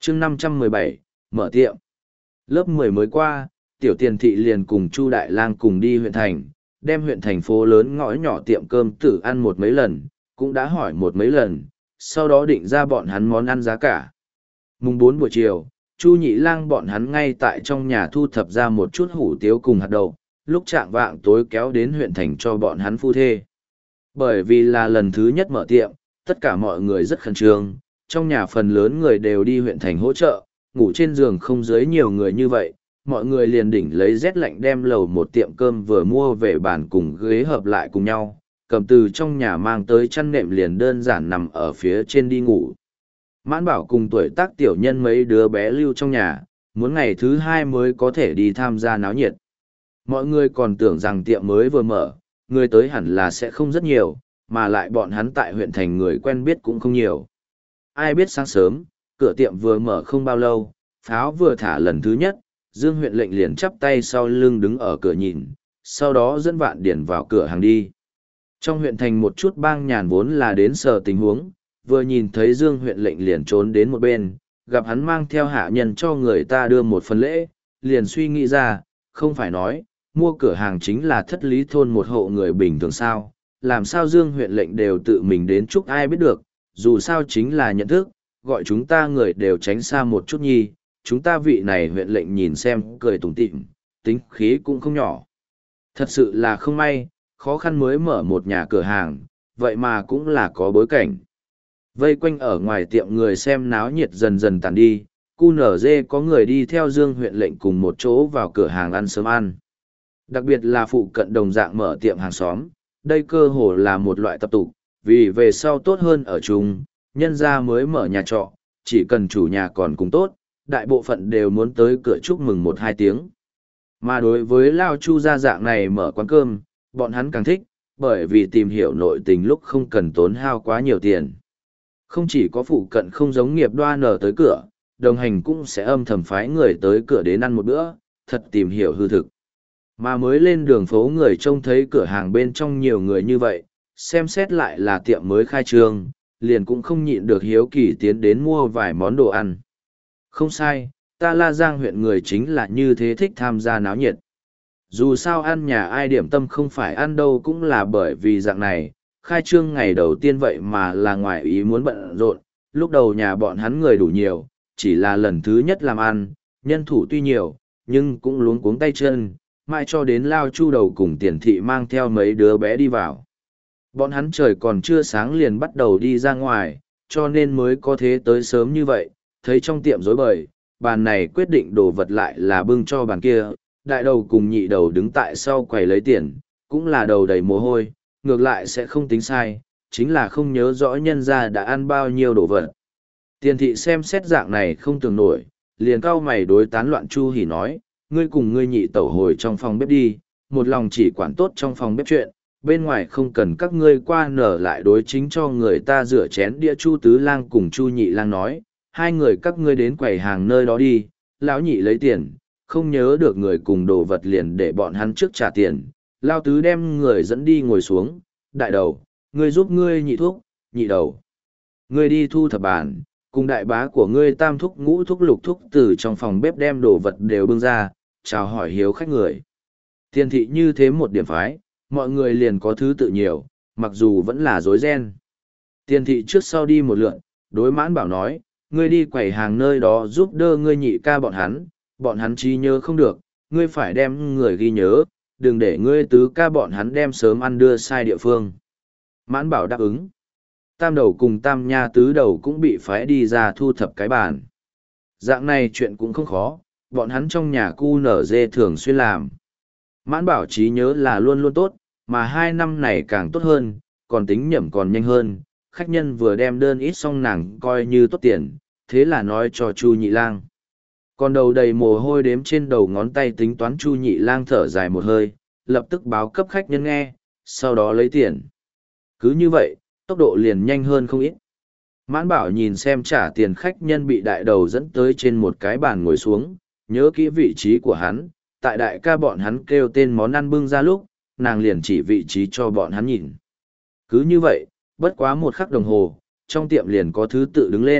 chương 517, mở tiệm. Lớp 10 mới qua, tiểu tiền thị liền cùng Chu Đại Lang cùng đi huyện thành, đem huyện thành phố lớn ngõ nhỏ tiệm cơm tử ăn một mấy lần, cũng đã hỏi một mấy lần, sau đó định ra bọn hắn món ăn giá cả. Mùng 4 buổi chiều, Chu Nhị Lang bọn hắn ngay tại trong nhà thu thập ra một chút hủ tiếu cùng hạt đậu, lúc chạng vạng tối kéo đến huyện thành cho bọn hắn phu thê. Bởi vì là lần thứ nhất mở tiệm, tất cả mọi người rất khẩn trương, trong nhà phần lớn người đều đi huyện thành hỗ trợ, ngủ trên giường không dưới nhiều người như vậy, mọi người liền đỉnh lấy rét lạnh đem lầu một tiệm cơm vừa mua về bàn cùng ghế hợp lại cùng nhau, cầm từ trong nhà mang tới chăn nệm liền đơn giản nằm ở phía trên đi ngủ. Mãn Bảo cùng tuổi tác tiểu nhân mấy đứa bé lưu trong nhà, muốn ngày thứ hai mới có thể đi tham gia náo nhiệt. Mọi người còn tưởng rằng tiệm mới vừa mở, người tới hẳn là sẽ không rất nhiều, mà lại bọn hắn tại huyện thành người quen biết cũng không nhiều. Ai biết sáng sớm, cửa tiệm vừa mở không bao lâu, pháo vừa thả lần thứ nhất, Dương huyện lệnh liền chắp tay sau lưng đứng ở cửa nhìn, sau đó dẫn Vạn Điển vào cửa hàng đi. Trong huyện thành một chút bang nhàn vốn là đến sờ tình huống, vừa nhìn thấy Dương huyện lệnh liền trốn đến một bên, gặp hắn mang theo hạ nhân cho người ta đưa một phần lễ, liền suy nghĩ ra, không phải nói, mua cửa hàng chính là thất lý thôn một hộ người bình thường sao, làm sao Dương huyện lệnh đều tự mình đến chúc ai biết được, dù sao chính là nhận thức, gọi chúng ta người đều tránh xa một chút nhi, chúng ta vị này huyện lệnh nhìn xem cười tủm tỉm, tính khí cũng không nhỏ. Thật sự là không may, khó khăn mới mở một nhà cửa hàng, vậy mà cũng là có bối cảnh. Vây quanh ở ngoài tiệm người xem náo nhiệt dần dần tàn đi, cu nở dê có người đi theo Dương huyện lệnh cùng một chỗ vào cửa hàng ăn sớm ăn. Đặc biệt là phụ cận đồng dạng mở tiệm hàng xóm, đây cơ hồ là một loại tập tục, vì về sau tốt hơn ở chung, nhân gia mới mở nhà trọ, chỉ cần chủ nhà còn cùng tốt, đại bộ phận đều muốn tới cửa chúc mừng 1-2 tiếng. Mà đối với Lao Chu gia dạng này mở quán cơm, bọn hắn càng thích, bởi vì tìm hiểu nội tình lúc không cần tốn hao quá nhiều tiền. Không chỉ có phụ cận không giống nghiệp đoan nở tới cửa, đồng hành cũng sẽ âm thầm phái người tới cửa đến ăn một bữa, thật tìm hiểu hư thực. Mà mới lên đường phố người trông thấy cửa hàng bên trong nhiều người như vậy, xem xét lại là tiệm mới khai trương, liền cũng không nhịn được hiếu kỳ tiến đến mua vài món đồ ăn. Không sai, ta La Giang huyện người chính là như thế thích tham gia náo nhiệt. Dù sao ăn nhà ai điểm tâm không phải ăn đâu cũng là bởi vì dạng này, khai trương ngày đầu tiên vậy mà là ngoài ý muốn bận rộn, lúc đầu nhà bọn hắn người đủ nhiều, chỉ là lần thứ nhất làm ăn, nhân thủ tuy nhiều, nhưng cũng luống cuống tay chân, mãi cho đến Lao Chu đầu cùng tiền thị mang theo mấy đứa bé đi vào. Bọn hắn trời còn chưa sáng liền bắt đầu đi ra ngoài, cho nên mới có thế tới sớm như vậy, thấy trong tiệm rối bời, bàn này quyết định đồ vật lại là bưng cho bàn kia, đại đầu cùng nhị đầu đứng tại sau quầy lấy tiền, cũng là đầu đầy mồ hôi, ngược lại sẽ không tính sai, chính là không nhớ rõ nhân ra đã ăn bao nhiêu đồ vật. Tiền thị xem xét dạng này không tưởng nổi, liền cau mày đối tán loạn Chu Hỉ nói, ngươi cùng ngươi nhị tẩu hồi trong phòng bếp đi, một lòng chỉ quản tốt trong phòng bếp chuyện, bên ngoài không cần các ngươi qua nở lại đối chính cho người ta rửa chén đĩa. Chu Tứ Lang cùng Chu Nhị Lang nói, hai người các ngươi đến quầy hàng nơi đó đi, lão nhị lấy tiền, không nhớ được người cùng đồ vật liền để bọn hắn trước trả tiền. Lao Tứ đem người dẫn đi ngồi xuống, đại đầu, ngươi giúp ngươi nhị thúc, nhị đầu. Ngươi đi thu thập bàn, cùng đại bá của ngươi tam thúc ngũ thúc lục thúc từ trong phòng bếp đem đồ vật đều bưng ra, chào hỏi hiếu khách người. Tiền thị như thế một điểm phái, mọi người liền có thứ tự nhiều, mặc dù vẫn là rối ren. Tiền thị trước sau đi một lượn, đối Mãn Bảo nói, ngươi đi quầy hàng nơi đó giúp đỡ ngươi nhị ca bọn hắn trí nhớ không được, ngươi phải đem người ghi nhớ, đừng để ngươi tứ ca bọn hắn đem sớm ăn đưa sai địa phương. Mãn Bảo đáp ứng. Tam đầu cùng tam nha tứ đầu cũng bị phái đi ra thu thập cái bàn. Dạng này chuyện cũng không khó, bọn hắn trong nhà cu nở dê thường xuyên làm. Mãn Bảo trí nhớ là luôn luôn tốt, mà 2 năm này càng tốt hơn, còn tính nhẩm còn nhanh hơn. Khách nhân vừa đem đơn ít xong nàng coi như tốt tiền, thế là nói cho Chu Nhị Lang. Còn đầu đầy mồ hôi đếm trên đầu ngón tay tính toán, Chu Nhị Lang thở dài một hơi, lập tức báo cấp khách nhân nghe, sau đó lấy tiền. Cứ như vậy, tốc độ liền nhanh hơn không ít. Mãn Bảo nhìn xem trả tiền khách nhân bị đại đầu dẫn tới trên một cái bàn ngồi xuống, nhớ kỹ vị trí của hắn, tại đại ca bọn hắn kêu tên món ăn bưng ra lúc, nàng liền chỉ vị trí cho bọn hắn nhìn. Cứ như vậy, bất quá 1 khắc đồng hồ, trong tiệm liền có thứ tự đứng lên,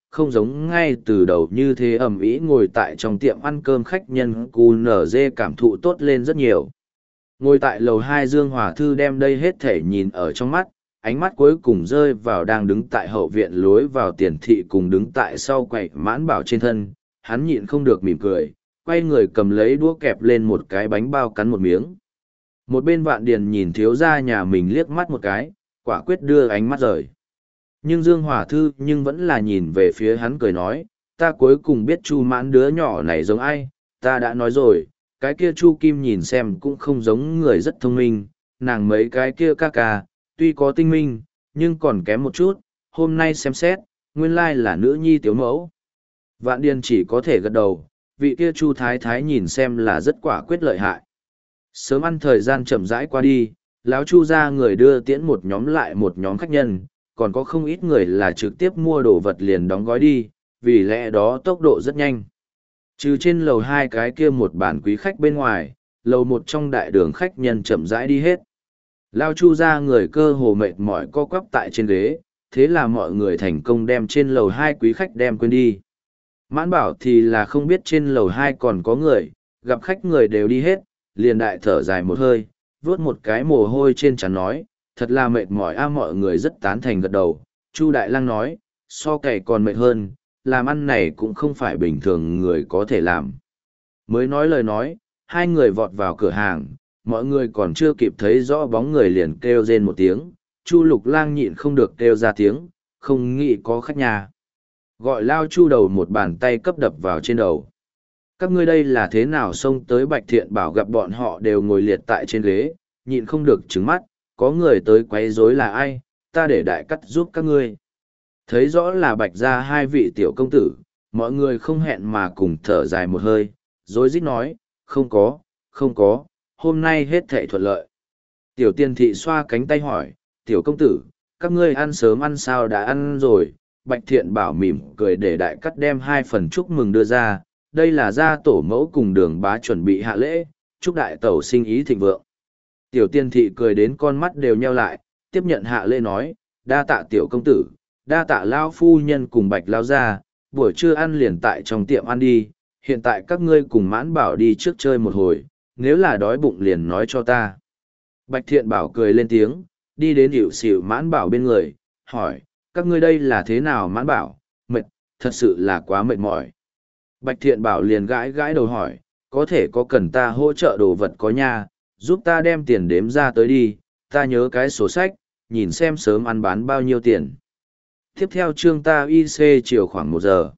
không giống ngay từ đầu như thế ầm ĩ ngồi tại trong tiệm ăn cơm khách nhân QNZ cảm thụ tốt lên rất nhiều. Ngồi tại lầu 2 Dương Hòa Thư đem đây hết thể nhìn ở trong mắt, ánh mắt cuối cùng rơi vào đang đứng tại hậu viện lối vào tiền thị cùng đứng tại sau quầy Mãn Bảo trên thân, hắn nhịn không được mỉm cười, quay người cầm lấy đũa kẹp lên một cái bánh bao cắn một miếng. Một bên Vạn Điền nhìn thiếu gia nhà mình liếc mắt một cái, quả quyết đưa ánh mắt rời. Nhưng Dương Hòa Thư nhưng vẫn là nhìn về phía hắn cười nói, ta cuối cùng biết Chu Mãn đứa nhỏ này giống ai, ta đã nói rồi, cái kia Chu Kim nhìn xem cũng không giống người rất thông minh, nàng mấy cái kia ca ca, tuy có tinh minh, nhưng còn kém một chút, hôm nay xem xét, nguyên lai là nữ nhi tiểu mẫu. Vạn Điền chỉ có thể gật đầu, vị kia Chu Thái Thái nhìn xem là rất quả quyết lợi hại. Sớm ăn thời gian chậm rãi qua đi, lão Chu ra người đưa tiễn một nhóm lại một nhóm khách nhân, còn có không ít người là trực tiếp mua đồ vật liền đóng gói đi, vì lẽ đó tốc độ rất nhanh. Trừ trên lầu 2 cái kia một bàn quý khách bên ngoài, lầu 1 trong đại đường khách nhân chậm rãi đi hết. Lao Chu ra người cơ hồ mệt mỏi co quắp tại trên ghế, thế là mọi người thành công đem trên lầu 2 quý khách đem quên đi. Mãn Bảo thì là không biết trên lầu 2 còn có người, gặp khách người đều đi hết, liền đại thở dài một hơi, vuốt một cái mồ hôi trên trán nói, thật là mệt mỏi a. Mọi người rất tán thành gật đầu. Chu Đại Lang nói, so cày còn mệt hơn, làm ăn này cũng không phải bình thường người có thể làm. Mới nói lời nói, hai người vọt vào cửa hàng, mọi người còn chưa kịp thấy rõ bóng người liền kêu rên một tiếng, Chu Lục Lang nhịn không được kêu ra tiếng, không nghĩ có khách nhà. Gọi Lao Chu đầu một bàn tay cấp đập vào trên đầu. Các ngươi đây là thế nào xông tới Bạch Thiện Bảo gặp bọn họ đều ngồi liệt tại trên ghế, nhịn không được trứng mắt, có người tới quấy rối là ai, ta để đại cắt giúp các ngươi. Thấy rõ là Bạch gia hai vị tiểu công tử, mọi người không hẹn mà cùng thở dài một hơi, rối rít nói, không có, hôm nay hết thảy thuận lợi. Tiểu Tiên thị xoa cánh tay hỏi, tiểu công tử, các ngươi ăn sớm ăn sao đã ăn rồi. Bạch Thiện Bảo mỉm cười để đại cắt đem 2 phần chúc mừng đưa ra, đây là gia tổ mẫu cùng Đường Bá chuẩn bị hạ lễ, chúc đại tẩu sinh ý thịnh vượng. Tiểu Tiên thị cười đến con mắt đều nheo lại, tiếp nhận hạ lễ nói, đa tạ tiểu công tử, đa tạ lao phu nhân cùng Bạch lao gia, buổi trưa ăn liền tại trong tiệm ăn đi, hiện tại các ngươi cùng Mãn Bảo đi trước chơi một hồi, nếu là đói bụng liền nói cho ta. Bạch Thiện Bảo cười lên tiếng, đi đến hiệu xỉu Mãn Bảo bên người, hỏi, các ngươi đây là thế nào? Mãn Bảo, mệt, thật sự là quá mệt mỏi. Bạch Thiện Bảo liền gãi gãi đầu hỏi, có thể có cần ta hỗ trợ đồ vật có nha, giúp ta đem tiền đếm ra tới đi, ta nhớ cái sổ sách, nhìn xem sớm ăn bán bao nhiêu tiền. Tiếp theo chương ta IC chiều khoảng 1 giờ.